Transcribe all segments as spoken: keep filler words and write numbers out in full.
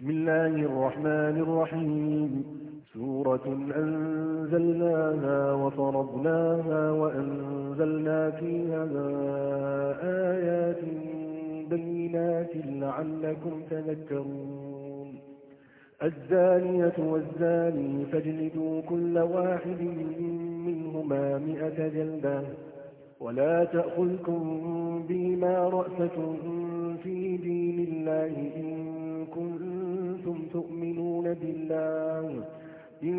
بسم الله الرحمن الرحيم. سورة أنزلناها وفرضناها وأنزلنا فيها آيات بينات لعلكم تذكرون. الزانية والزاني فاجلدوا كل واحد منهما مئة جلدة ولا تأخذكم بما رأفة في دين الله إن كنتم تؤمنون بالله إن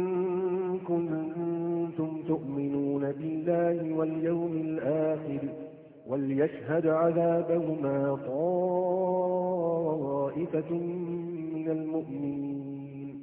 كنتم تؤمنون بالله واليوم الآخر وليشهد عذابهما طائفة من المؤمنين.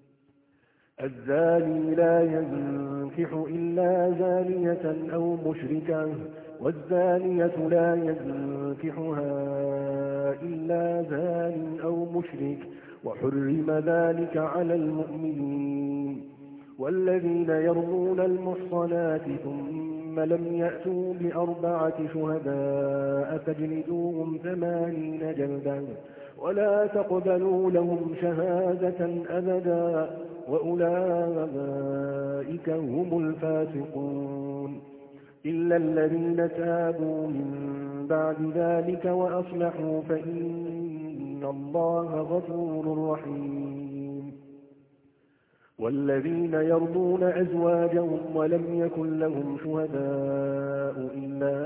الزاني لا ينكح إلا زانية أو مشركة والزانية لا ينكحها إلا زان أو مشرك وحرم ذلك على المؤمنين. والذين يرمون المحصنات ثم لم يأتوا بأربعة شهداء فاجلدوهم ثمانين جلدا ولا تقبلوا لهم شهادة أبدا وأولئك هم الفاسقون. إلا الذين تابوا من بعد ذلك وأصلحوا فإن الله غفور رحيم. والذين يرضون أزواجهم ولم يكن لهم شهداء إلا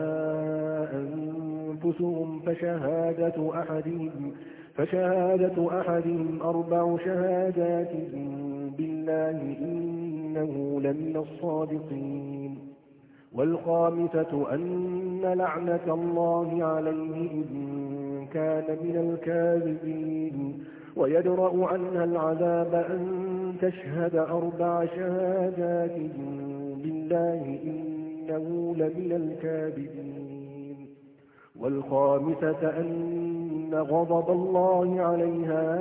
أنفسهم فشهادة أحدهم فشهادة أحدهم أربع شهادات بالله إنه لمن الصادقين. والخامسة أن لعنة الله عليه إن كان من الكاذبين ويدرأ عنها العذاب أن تشهد أربع شهادات بالله إنه لمن الكاذبين. والخامسة أن غضب الله عليها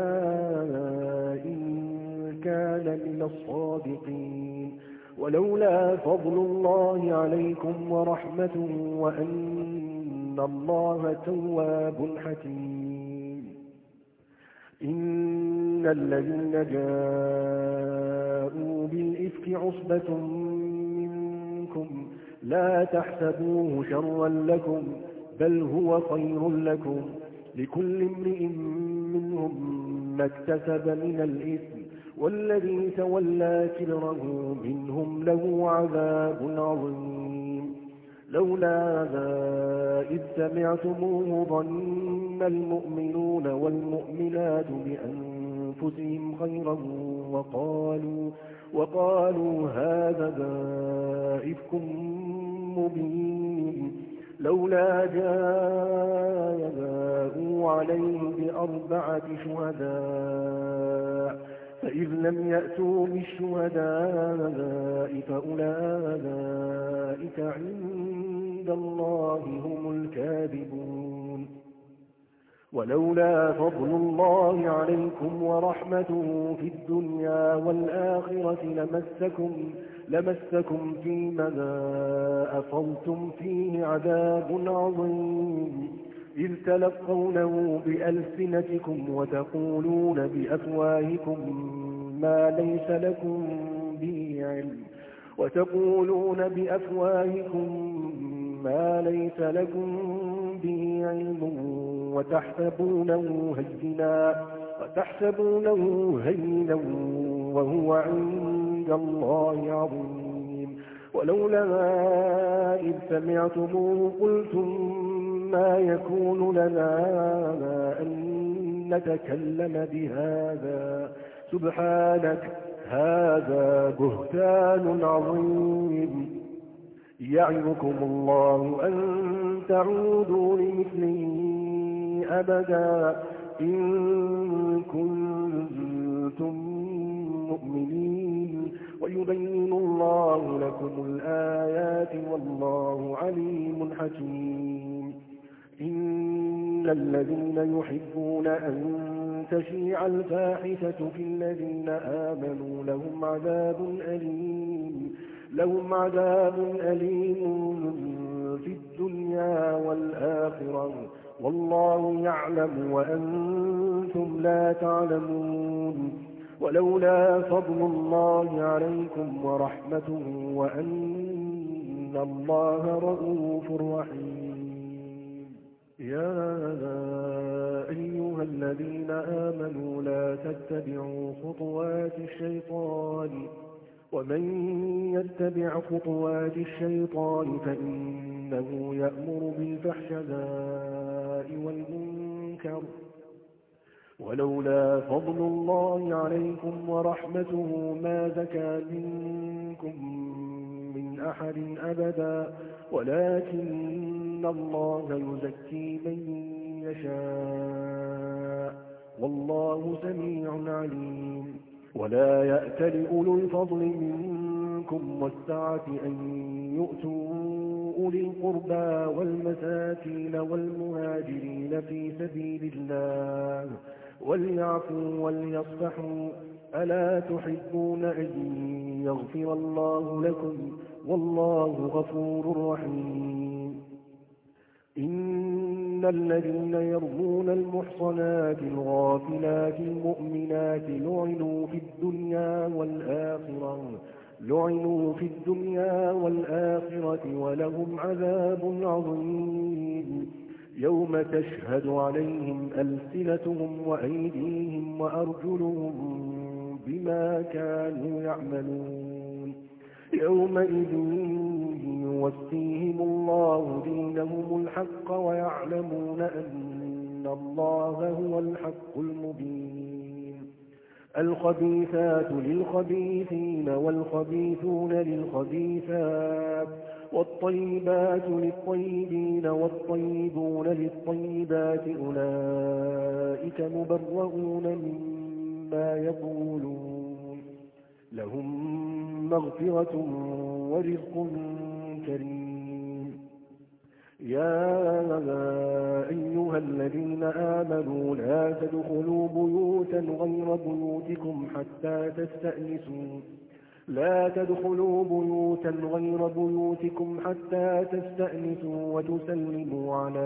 إن كان من الصادقين. ولولا فضل الله عليكم ورحمته وأن الله تواب حكيم. إن الذين جاءوا بالإفك عصبة منكم لا تحسبوه شرا لكم بل هو خير لكم لكل امرئ منهم ما اكتسب من الإثم والذي تولى كبره منهم له عذاب عظيم. لولا ذا إذ سمعتموه ظن المؤمنون والمؤمنات بأنفسهم خيرا وقالوا, وقالوا هذا إفك مبين. لولا جاءوا عليه بأربعة شهداء فإذ لم يأتوا بالشهداء فأولئك عند الله هم الكاذبون. ولولا فضل الله عليكم ورحمته في الدنيا والآخرة لمسكم, لمسكم فيما أفضتم فيه عذاب عظيم إذ تلقونه بألسنتكم وتقولون بأفواهكم ما ليس لكم به علم وتقولون بأفواهكم ما ليس لكم به علم وتحسبونه هينا وتحسبونه هينا وهو عند الله عظيم. ولولا إذ سمعتموه قلتم ما يكون لنا أن نتكلم بهذا سبحانك هذا بهتان عظيم. يعظكم الله أن تعودوا لمثله أبدا إن كنتم مؤمنين ويبين الله لكم الآيات والله عليم حكيم. إن الذين يحبون أن تشيع الفاحشة في الذين آمنوا لهم عذاب أليم لهم عذاب أليم في الدنيا والآخرة والله يعلم وأنتم لا تعلمون. ولولا فضل الله عليكم ورحمته وأن الله رؤوف رحيم. يا أيها الذين آمنوا لا تتبعوا خطوات الشيطان ومن يتبع خطوات الشيطان فإنه يأمر بالفحشاء والمنكر. ولولا فضل الله عليكم ورحمته ما زكى منكم من أحد أبدا ولكن الله يزكي من يشاء والله سميع عليم. ولا يأتل أولو الفضل منكم والسعة أن يؤتوا أولي القربى والمساكين والمهاجرين في سبيل الله وليعفوا وليصفحوا ألا تحبون أن يغفر الله لكم والله غفور رحيم. إن الذين يرمون المحصنات الغافلات المؤمنات لعنوا في الدنيا والآخرة لعنوا في الدنيا والآخرة ولهم عذاب عظيم. يوم تشهد عليهم ألسنتهم وأيديهم وأرجلهم بما كانوا يعملون. يومئذ يوفيهم الله دينهم الحق ويعلمون أن الله هو الحق المبين. الخبيثات للخبيثين والخبيثون للخبيثات والطيبات للطيبين والطيبون للطيبات أولئك مبرؤون مما يقولون لهم مغفرة ورزق كريم. يا أيها الذين آمنوا لا تدخلوا بيوتا غير بيوتكم حتى تستأنسوا لا تدخلوا بيوتا غير بيوتكم حتى تستأنسوا وتسلموا على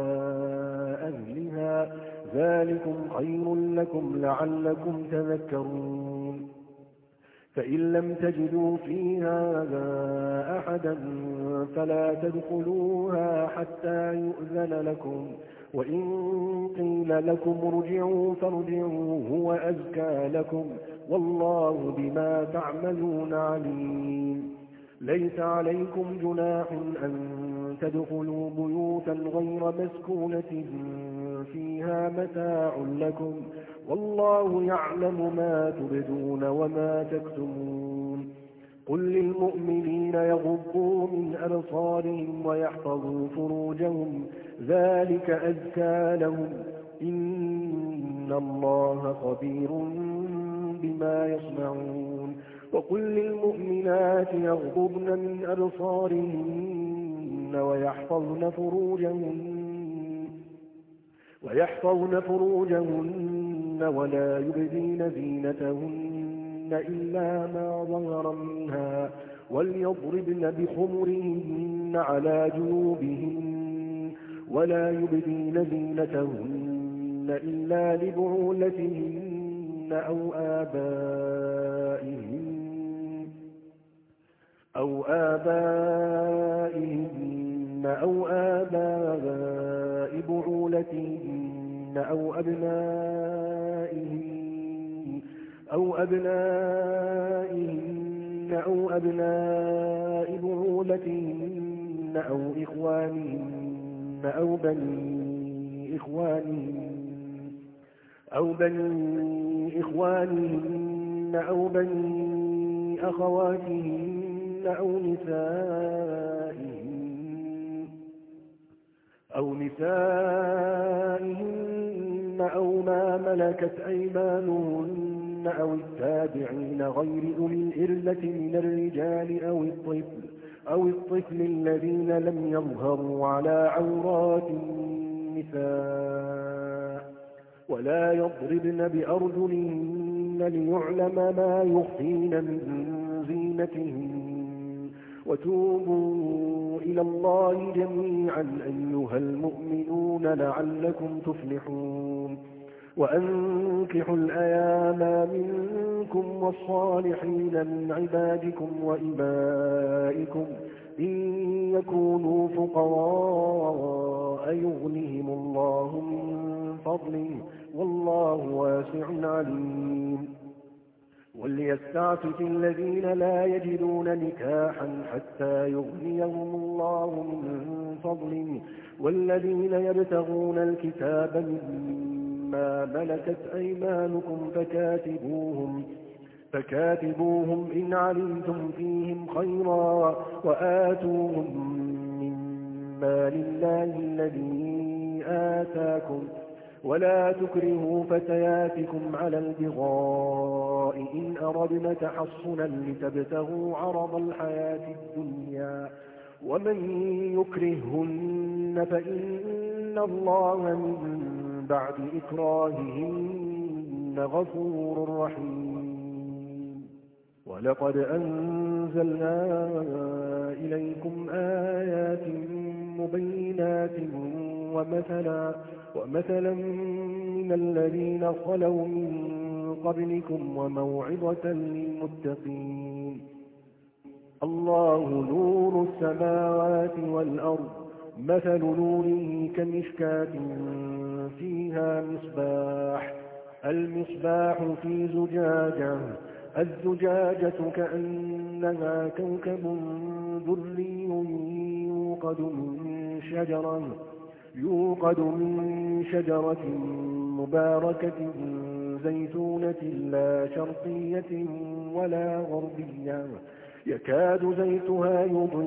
أهلها ذلكم خير لكم لعلكم تذكرون. فإن لم تجدوا فيها أحدا فلا تدخلوها حتى يؤذن لكم وإن قيل لكم ارجعوا فارجعوا هو أزكى لكم والله بما تعملون عليم. ليس عليكم جناح أن تدخلوا بيوتا غير مسكونة فيها متاع لكم والله يعلم ما تبدون وما تكتمون. قل للمؤمنين يغضوا من أبصارهم ويحفظوا فروجهم ذلك أزكى لهم إن الله خبير بما يصنعون. وقل للمؤمنات يغضضن من أبصارهن ويحفظن فروجهن ويحفظن فروجهن ولا يبدين زينتهن إلا ما ظهر منها وليضربن بخمرهن على جيوبهن ولا يبدين زينتهن إلا لبعولتهن أو آبائهن أو آبائهن أو آباء بعولتهن أو أبنائهن أو أبنائهن أو أبناء بعولتهن أو إخوانهن أو بني إخوانهن أو بني إخوانهن أو بني أخواتهن أو نسائهن أو نسائهن أو ما ملكت أيمانهن أو التابعين غير أولي الإربة من الرجال أو الطفل أو الطفل الذين لم يظهروا على عورات النساء ولا يضربن بأرجلهن ليعلم ما يخفين من زينتهن وتوبوا إلى الله جميعا أيها المؤمنون لعلكم تفلحون وأنكحوا الأيام منكم والصالحين من عبادكم وإمائكم إن يكونوا فقراء يغنهم الله من فضله والله واسع عليم وليستعفف الذين لا يجدون نكاحا حتى يغنيهم الله من فضله والذين يبتغون الكتاب مما ملكت أيمانكم فكاتبوهم فكاتبوهم إن علمتم فيهم خيرا وآتوهم مما لله الذي آتاكم ولا تكرهوا فتياتكم على البغاء إن أردنا تحصنا لتبتغوا عرض الحياة الدنيا ومن يكرههن فإن الله من بعد إكراههن غفور رحيم ولقد أنزلنا إليكم آيات مبينات ومثلا ومثلا من الذين خلوا من قبلكم وموعظة للمتقين الله نور السماوات والأرض مثل نوره كمشكاة فيها مصباح المصباح في زجاجة الزجاجة كأنها كوكب دري يوقد من شجرة يوقد من شجرة مباركة زيتونة لا شرقية ولا غربية يكاد زيتها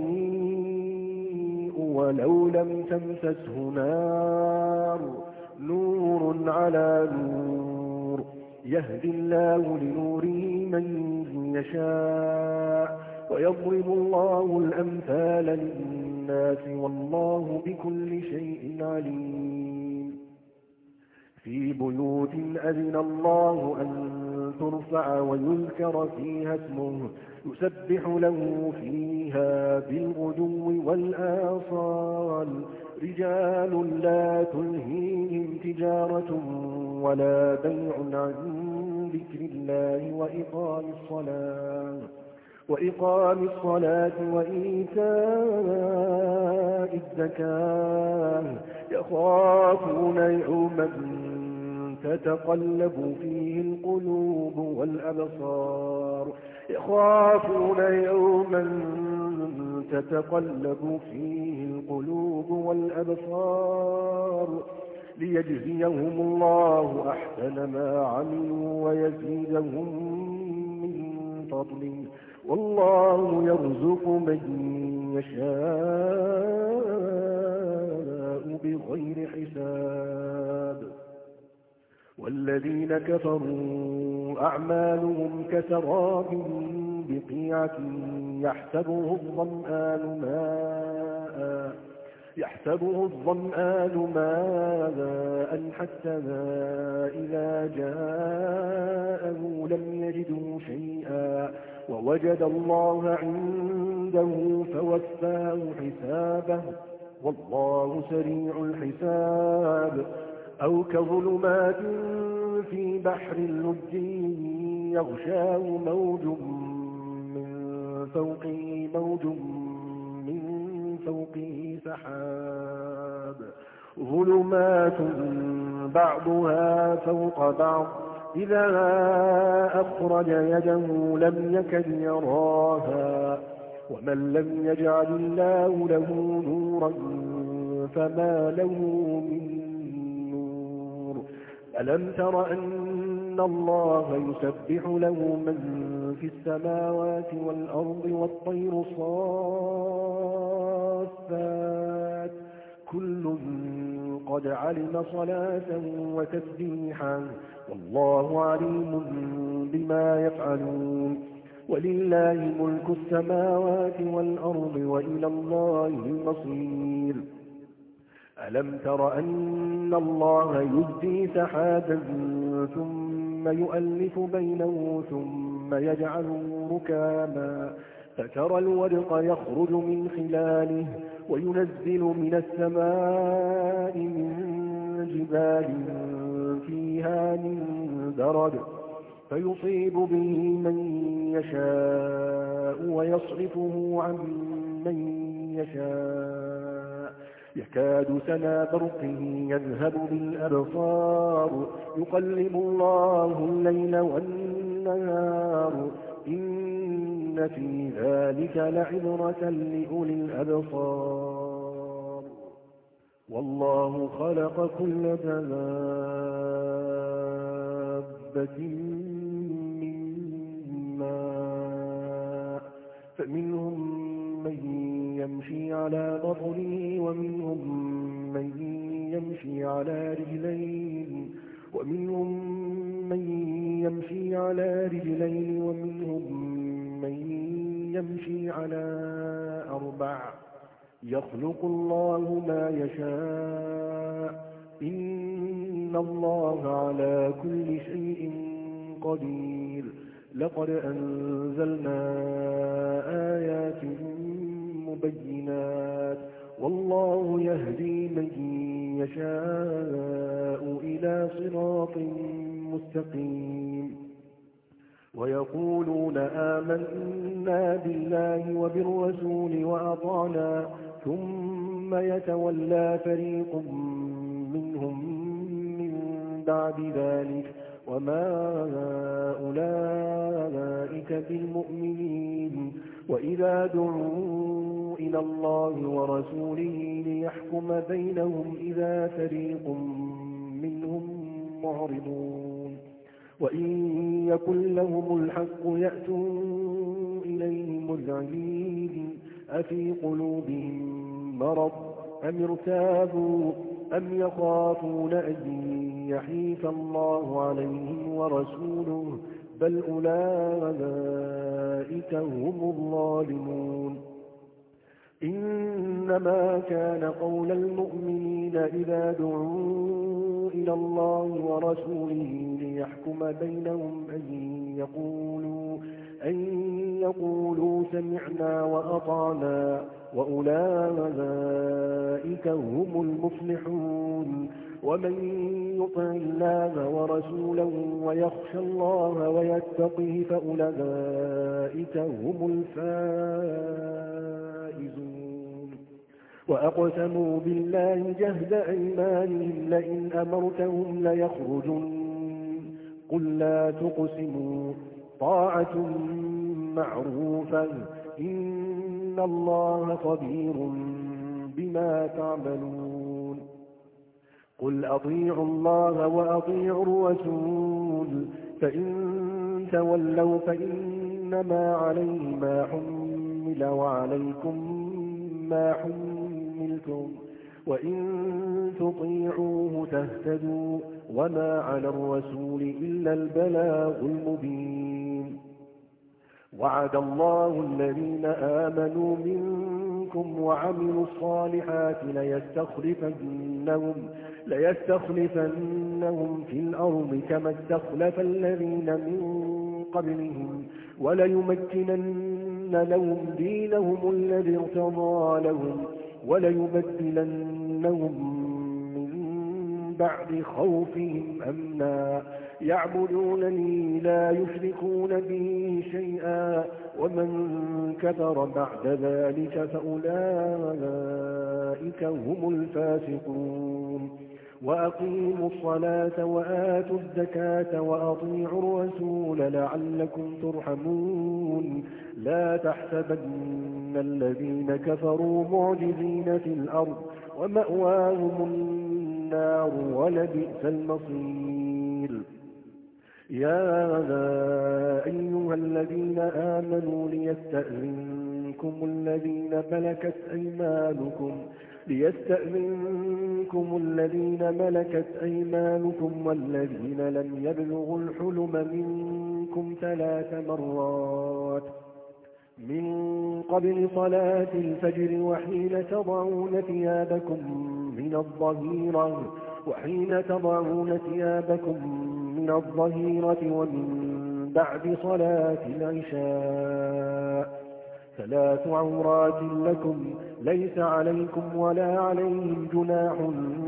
يضيء ولو لم تمسسه نار نور على نور يهدي الله لنوره من يشاء ويضرب الله الأمثال للناس والله بكل شيء عليم في بيوت أذن الله أن ترفع ويذكر فيها اسمه يسبح له فيها بالغدو والآصال رجال لا تلهيهم تجارة ولا بيع عن ذكر الله وإقام الصلاة وإقام الصلاة وإيتاء الزكاة يخافون يوما تتقلب فيه القلوب والأبصار يخافون يوما تتقلب فيه القلوب والأبصار ليجزيهم الله أحسن ما عملوا ويزيدهم من فضله والله يرزق من يشاء بغير حساب والذين كفروا أعمالهم كسراب بقيعة يحسبه الظمآن ماء يحسبه الظمآن ماء حتى إذا جاءه لم يجده شيئا ووجد الله عنده فوفاه حسابه والله سريع الحساب أو كظلمات في بحر اللج يغشاه موج من فوقه موج من فوقه سحاب ظلمات بعضها فوق بعض إذا أخرج يده لم يكد يراها ومن لم يجعل الله له نورا فما له من نور ألم تر أن الله يسبح له من في السماوات والأرض والطير صافات كل قد علم صلاة وتسبيحا والله عليم بما يفعلون ولله ملك السماوات والأرض وإلى الله المصير ألم تر أن الله يزجي سحابا ثم يؤلف بينه ثم يجعله ركاما فترى الودق يخرج من خلاله وينزل من السماء من جبال فيها من برد فيصيب به من يشاء ويصرفه عن من يشاء يكاد سنا برقه يذهب بالأبصار يقلب الله الليل والنهار إن في ذلك لعبرة لأولي الأبصار والله خلق كل دابة من ماء فمنهم من يمشي على بطنه ومنهم من يمشي على رجلين ومنهم من يمشي على رجلين ومنهم من يمشي على أربع يخلق الله ما يشاء إن الله على كل شيء قدير لقد أنزلنا آيات مبينات والله يهدي من يشاء إلى صراط مستقيم ويقولون آمنا بالله وبالرسول وأطعنا ثم يتولى فريق منهم من بعد ذلك وما أولئك بالمؤمنين وإذا دعوا إلى الله ورسوله ليحكم بينهم إذا فريق منهم معرضون وإن يكن لهم الحق يأتوا إليه مذعنين أفي قلوبهم مرض أم ارتابوا أم يخافون أن يحيف الله عليهم ورسوله بل أولئك هم الظالمون إنما كان قول المؤمنين إذا دعوا إلى الله ورسوله ليحكم بينهم أن يقولوا أن يقولوا سمعنا وأطعنا وأولئك هم المفلحون ومن يطع الله ورسوله ويخشى الله ويتقه فأولئك هم الفائزون وأقسموا بالله جهد أيمانهم لئن أمرتهم ليخرجن قل لا تقسموا طاعة معروفة إن الله خبير بما تعملون قل أطيعوا الله وأطيعوا الرسول فإن تولوا فإنما عليه ما حمل وعليكم ما حملتم وإن تطيعوه تهتدوا وما على الرسول إلا البلاغ المبين وعد الله الذين آمنوا منكم وعملوا الصالحات ليستخلفنهم, ليستخلفنهم في الأرض كما استخلف الذين من قبلهم وليمكنن لهم دينهم الذي ارتضى لهم وليبدلنهم بعد خوفهم أمنا يعبدونني لا يشركون به شيئا ومن كفر بعد ذلك فأولئك هم الفاسقون وأقيموا الصلاة وآتوا الزكاة وأطيعوا الرسول لعلكم ترحمون لا تحسبن الذين كفروا معجزين في الأرض ومأواهم النار ولبئس المصير يا أيها الذين آمنوا ليستأذنكم الذين ملكت أيمانكم ليستأذنكم الذين ملكت أيمانكم والذين لم يبلغوا الحلم منكم ثلاث مرات من قبل صلاة الفجر وحين تضعون ثيابكم من الظهيرة وحين تضعون ثيابكم من الظهيرة ومن بعد صلاة العشاء ثلاث عورات لكم ليس عليكم ولا عليهم جناح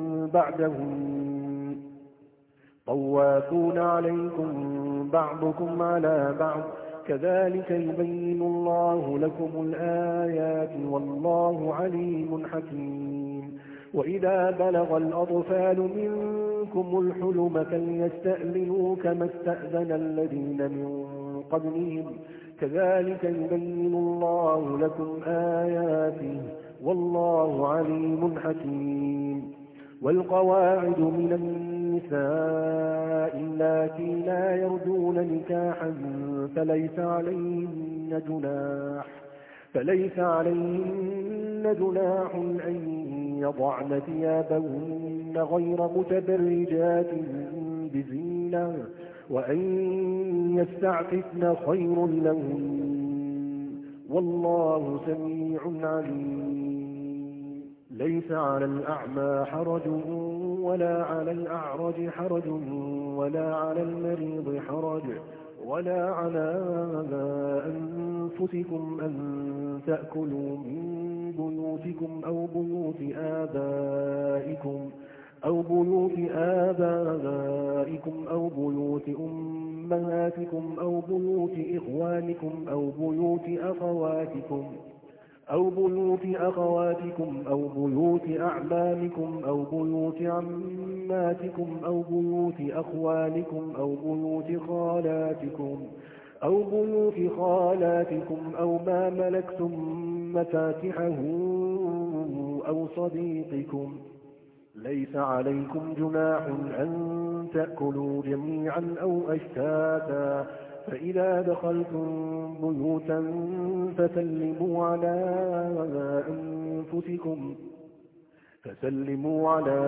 بعدهم طوافون عليكم بعضكم على بعض كذلك يبين الله لكم الآيات والله عليم حكيم وإذا بلغ الأطفال منكم الحلم فليستأذنوا كما استأذن الذين من قبلهم كذلك يبين الله لكم آياته والله عليم حكيم والقواعد من النساء اللاتي لا يرجون نكاحا فليس عليهن جناح فليس عليهن جناح أن يضعن ثيابهن غير متبرجات بزينة وأن يستعففن خير لهن والله سميع عليم ليس على الأعمى حرج ولا على الأعرج حرج ولا على المريض حرج ولا على أنفسكم أن تأكلوا من بيوتكم أو بيوت آبائكم أو بيوت آبائكم أو بيوت أمهاتكم أو بيوت إخوانكم أو بيوت أخواتكم أو بيوت أخواتكم أو بيوت أعمامكم أو بيوت عماتكم أو بيوت أخوالكم أو بيوت خالاتكم أو بيوت خالاتكم أو ما ملكتم مفاتحه أو صديقكم ليس عليكم جناح أن تأكلوا جميعا أو أشتاتا فإذا دخلتم بيوتا فسلموا على أنفسكم فسلموا على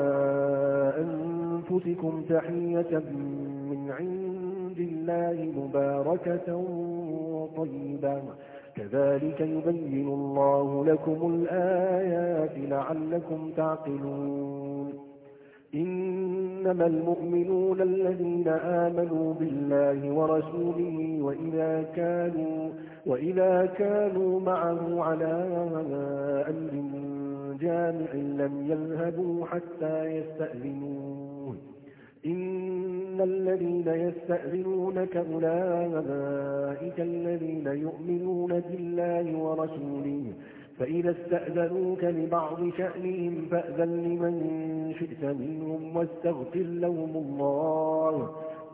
أنفسكم تحية من عند الله مباركة طيبة كذلك يبين الله لكم الآيات لعلكم تعقلون إنما المؤمنون الذين آمنوا بالله ورسوله وإذا كانوا, وإذا كانوا معه على أمر جامع لم يذهبوا حتى يستأذنوه إن الذين يستأذنونك أولئك الذين يؤمنون بالله ورسوله فإذا استأذنوك لبعض شأنهم فأذن لمن شئت منهم واستغفر لهم الله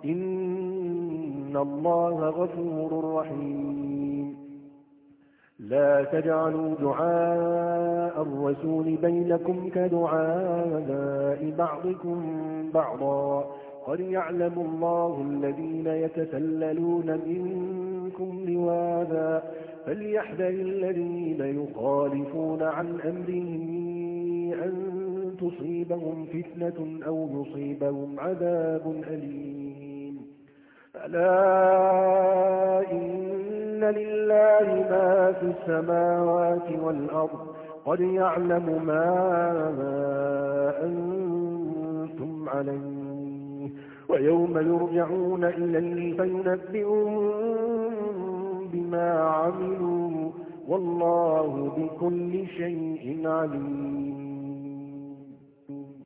إن الله غفور رحيم لا تجعلوا دعاء الرسول بينكم كدعاء بعضكم بعضا قد يعلم الله الذين يتسللون منكم لواذا فليحذر الذين يخالفون عن أمره أن تصيبهم فتنة أو يصيبهم عذاب أليم ألا إن لله ما في السماوات والأرض قد يعلم ما أنتم عليه ويوم يرجعون إليه فينبئهم بما عملوا والله بكل شيء عليم